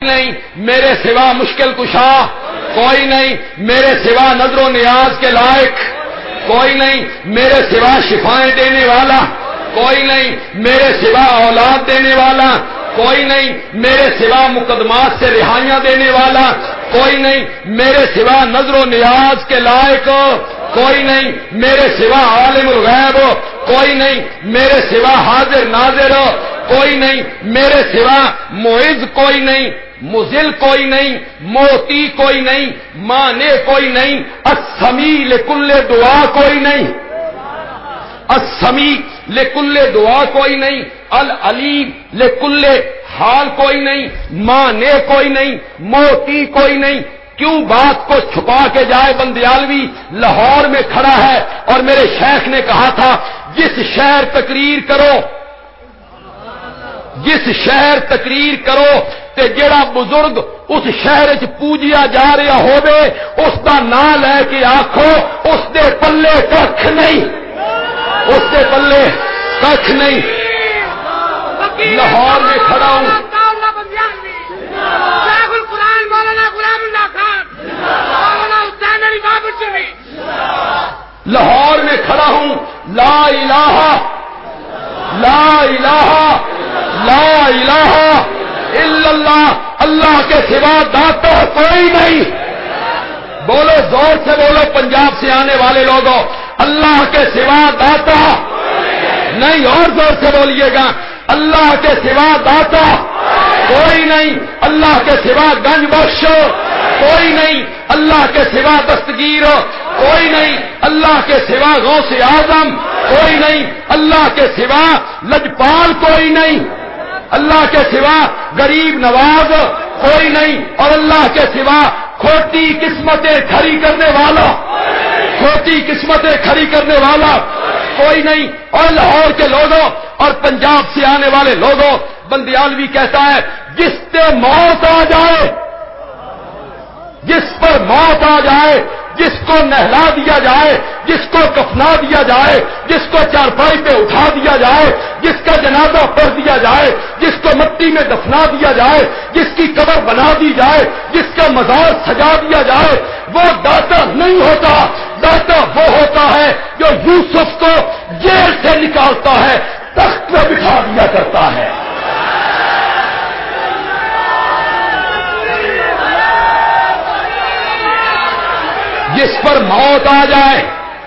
نہیں میرے سوا مشکل کشا، کوئی نہیں میرے سوا نظر و نیاز کے لائق، کوئی نہیں میرے سوا شفائیں دینے والا، کوئی نہیں میرے سوا اولاد دینے والا، کوئی نہیں میرے سوا مقدمات سے رہائیاں دینے والا، کوئی نہیں میرے سوا نظر و نیاز کے لائق، کوئی نہیں میرے سوا عالم الغیب، کوئی نہیں میرے سوا حاضر ناظر، کوئی نہیں میرے سوا معز، کوئی نہیں مذل، کوئی نہیں موتی، کوئی نہیں مانے، کوئی نہیں السمیع لکل دعا، کوئی نہیں السمیع لکل دعا، کوئی نہیں العلیم لکل حال، کوئی نہیں مانے، کوئی نہیں موتی، کوئی نہیں۔ کیوں بات کو چھپا کے جائے؟ بندیالوی لاہور میں کھڑا ہے اور میرے شیخ نے کہا تھا جس شہر تقریر کرو، جس شہر تقریر کرو تے جڑا بزرگ اس شہر چ پوجیا جا رہا ہوے اس دا نام لے کے آکھو اس دے پلے کھ نہیں، اس دے پلے کھ نہیں۔ لاہور میں کھڑا ہوں، لاہور میں کھڑا ہوں، لا الہ لا الہ لا الہ الا اللہ، اللہ کے سوا داتا کوئی نہیں۔ بولو زور سے بولو پنجاب سے آنے والے لوگوں، اللہ کے سوا داتا نہیں، اور زور سے بولیے گا، اللہ کے سوا داتا کوئی نہیں، اللہ کے سوا گنج بخش کوئی نہیں، اللہ کے سوا دستگیر کوئی نہیں، اللہ کے سوا غوث اعظم کوئی نہیں، اللہ کے سوا لجپال کوئی نہیں، اللہ کے سوا غریب نواز کوئی نہیں، اور اللہ کے سوا کھوٹی قسمتیں کھڑی کرنے والا، کھوٹی قسمتیں کھڑی کرنے والا کوئی نہیں۔ اور لاہور کے لوگوں اور پنجاب سے آنے والے لوگوں، بندیالوی کہتا ہے جس پہ موت آ جائے، جس پر موت آ جائے، جس کو نہلا دیا جائے، جس کو کفنا دیا جائے، جس کو چارپائی پہ اٹھا دیا جائے، جس کا جنازہ پڑھ دیا جائے، جس کو مٹی میں دفنا دیا جائے، جس کی قبر بنا دی جائے، جس کا مزار سجا دیا جائے، وہ داتا نہیں ہوتا، داتا وہ ہوتا ہے جو یوسف کو جیل سے نکالتا ہے، تخت پہ بٹھا دیا کرتا ہے۔ جس پر موت آ جائے،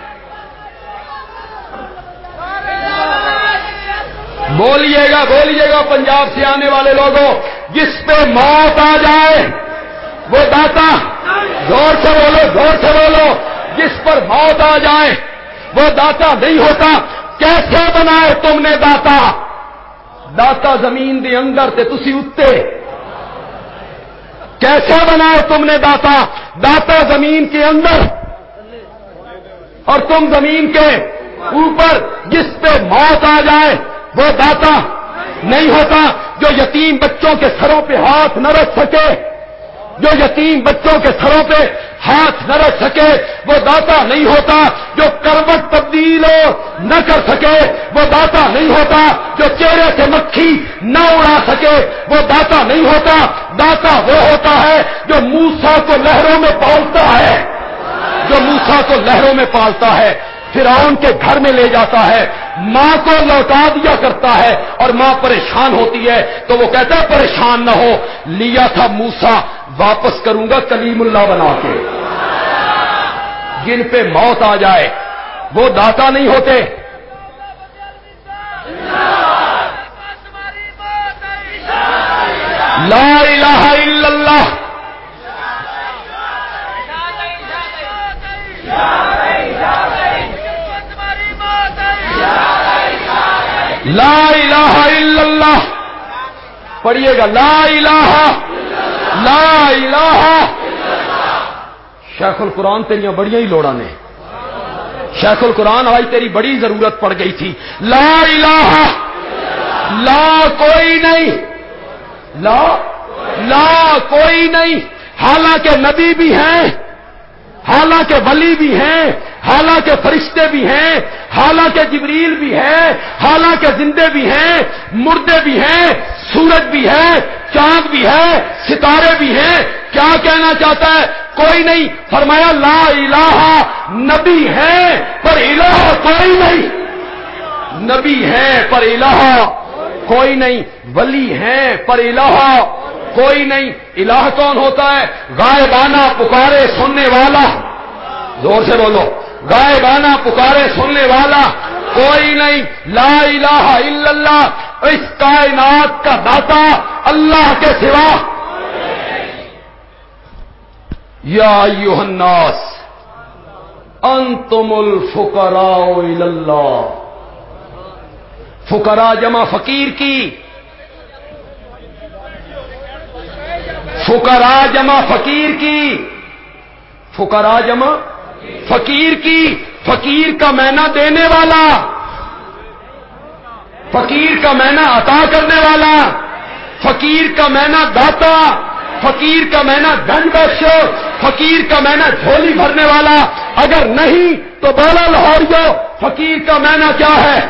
بولیے گا بولیے گا پنجاب سے آنے والے لوگوں، جس پہ موت آ جائے وہ داتا، زور سے بولو زور سے بولو، جس پر موت آ جائے وہ داتا نہیں ہوتا۔ کیسے بنائے تم نے داتا؟ داتا زمین دے اندر تے تسی اتے، کیسے بنائے تم نے داتا؟ داتا زمین کے اندر اور تم زمین کے اوپر، جس پہ موت آ جائے وہ داتا نہیں ہوتا۔ جو یتیم بچوں کے سروں پہ ہاتھ نہ رکھ سکے، جو یتیم بچوں کے سروں پہ ہاتھ نہ رکھ سکے وہ داتا نہیں ہوتا۔ جو کروٹ تبدیل نہ کر سکے وہ داتا نہیں ہوتا۔ جو چہرے سے مکھی نہ اڑا سکے وہ داتا نہیں ہوتا۔ داتا وہ ہوتا ہے جو موسیٰ کو لہروں میں پالتا ہے، جو موسیٰ کو لہروں میں پالتا ہے، فرعون کے گھر میں لے جاتا ہے، ماں کو لوٹا دیا کرتا ہے اور ماں پریشان ہوتی ہے تو وہ کہتا ہے پریشان نہ ہو، لیا تھا موسیٰ واپس کروں گا کلیم اللہ بنا کے۔ جن پہ موت آ جائے وہ داتا نہیں ہوتے۔ لا الہ الا اللہ، لا الہ الا اللہ، پڑھیے گا لا الہ لا الہ۔ شیخ القرآن تیریاں بڑیاں ہی لوڑا نے، شیخ القرآن آج تیری بڑی ضرورت پڑ گئی تھی۔ لا الہ، لا کوئی نہیں، لا کوئی نہیں، حالانکہ نبی بھی ہیں، حالانکہ ولی بھی ہیں، حالانکہ فرشتے بھی ہیں، حالانکہ جبریل بھی ہے، حالانکہ زندے بھی ہیں، مردے بھی ہیں، سورج بھی ہے، چاند بھی ہے، ستارے بھی ہیں، کیا کہنا چاہتا ہے؟ کوئی نہیں. فرمایا لا الہ، نبی ہے پر الہ کوئی نہیں. نبی ہے پر الہ کوئی نہیں، ولی ہے پر الہ کوئی نہیں. الہ کون ہوتا ہے؟ غائبانہ پکارے سننے والا. زور سے بولو، غائبانہ پکارے سننے والا کوئی نہیں. لا الہ الا اللہ، اس کائنات کا داتا اللہ کے سوا. یا ایھا الناس انتم الفقراء الی اللہ. فقراء جمع فقیر کی، فقراء جمع فقیر کی، فقراء جمع فقیر کی. فقیر کا معنی دینے والا، فقیر کا معنی عطا کرنے والا، فقیر کا معنی داتا، فقیر کا معنی گنج بخش، فقیر کا معنی جھولی بھرنے والا. اگر نہیں تو بولا لاہوریو، فقیر کا معنی کیا ہے؟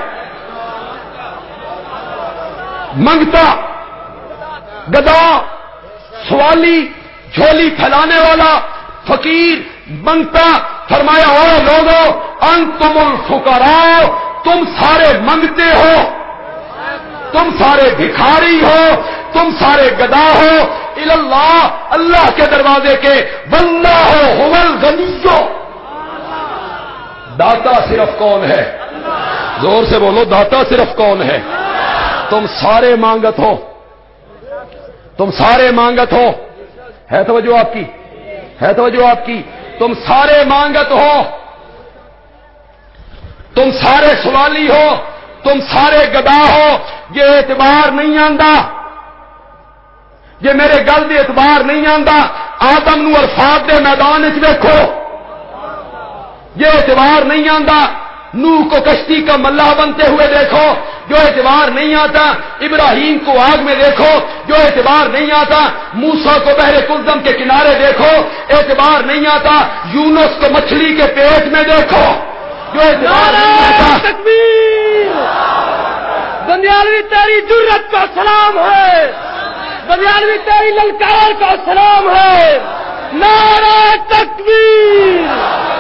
منگتا، گدا، سوالی، جھولی پھیلانے والا. فقیر، منگتا. فرمایا او لوگو انتم الفقراء، تم سارے منگتے ہو، تم سارے بھکاری ہو، تم سارے گدا ہو. الی اللہ، اللہ کے دروازے کے. واللہ هو الغنی، داتا صرف کون ہے؟ زور سے بولو، داتا صرف کون ہے؟ تم سارے مانگت ہو، تم سارے مانگت ہو. ہے توجہ آپ کی؟ ہے توجہ آپ کی؟ تم سارے مانگت ہو، تم سارے سوالی ہو، تم سارے گدا ہو. یہ اعتبار نہیں آندا، یہ میرے گل دی اعتبار نہیں آندا. آدم نو عرفات دے میدان وچ دیکھو، یہ اعتبار نہیں آندا. نوح کو کشتی کا ملہ بنتے ہوئے دیکھو، جو اعتبار نہیں آتا. ابراہیم کو آگ میں دیکھو، جو اعتبار نہیں آتا. موسیٰ کو بحر کلثم کے کنارے دیکھو، اعتبار نہیں آتا. یونس کو مچھلی کے پیٹ میں دیکھو، جو اعتبار نہیں آتا. تکبیر! بندیالوی تیری جرت کا سلام ہے، بندیالوی تیری للکار کا سلام ہے. نعرہ تکبیر!